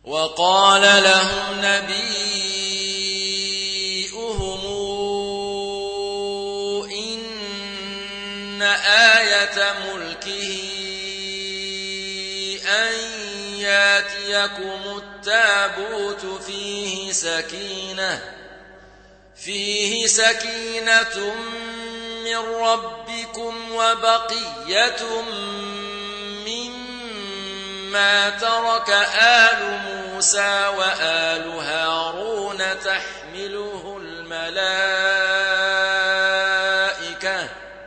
وقال لهم نبيئهم إن آية ملكه أن ياتيكم التابوت فيه سكينة من ربكم وبقية مما ترك آل موسى وآل هارون تحمله الملائكة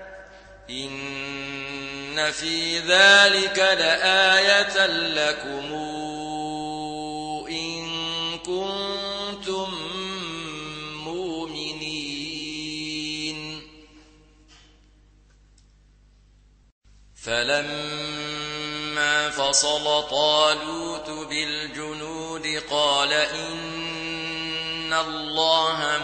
إن في ذلك لآية لكم إن كنتم مؤمنين. فلما فصل طالوت بالجنود قال إن الله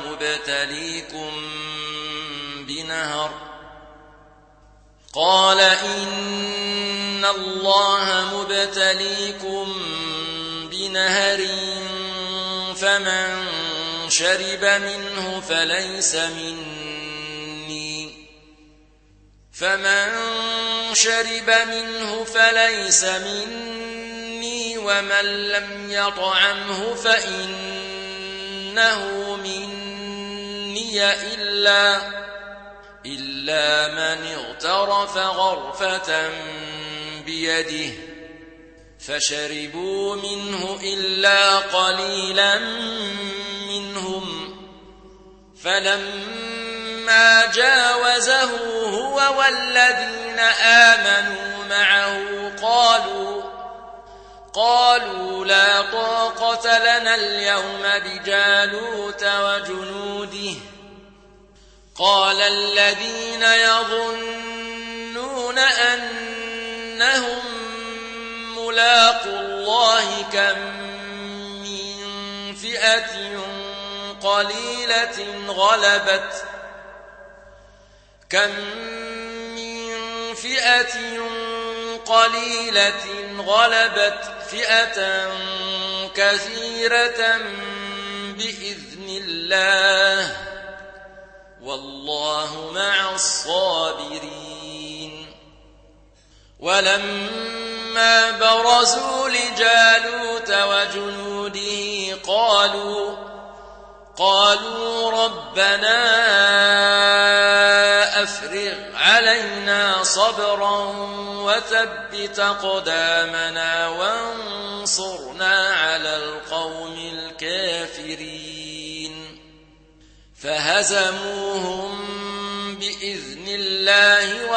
مبتليكم بنهر فمن شرب منه فليس مني ومن لم يطعمه فإنه مني إلا من اغترف غرفة بيده فشربوا منه إلا قليلا منهم. فلما جاوزه هو والذين آمنوا معه قالوا لا طاقة لنا اليوم بجالوت وجنوده. قال الذين يظنون أنهم ملاقو الله كم من فئة قليلة غلبت فئة كثيرة بإذن الله والله مع الصابرين. ولما برزوا لجالوت وجنوده قالوا ربنا أفرغ علينا صبرا وثبت أقدامنا وانصرنا على القوم الكافرين. فهزموهم بإذن الله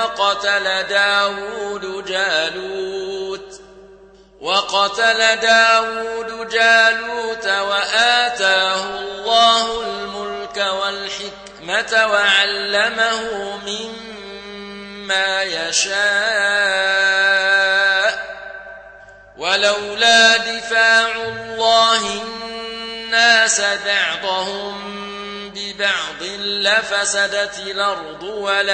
وقتل داود جالوت وآتاه الله الملك والحكمة وعلمه مما يشاء. ولولا دفاع الله الناس بعضهم ببعض لفسدت الأرض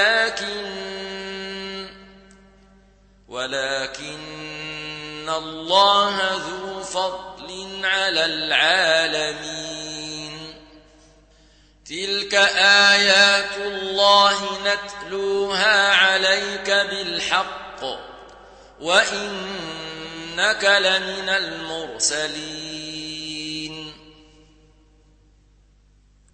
ولكن الله ذو فضل على العالمين. تلك آيات الله نتلوها عليك بالحق وإنك لمن المرسلين.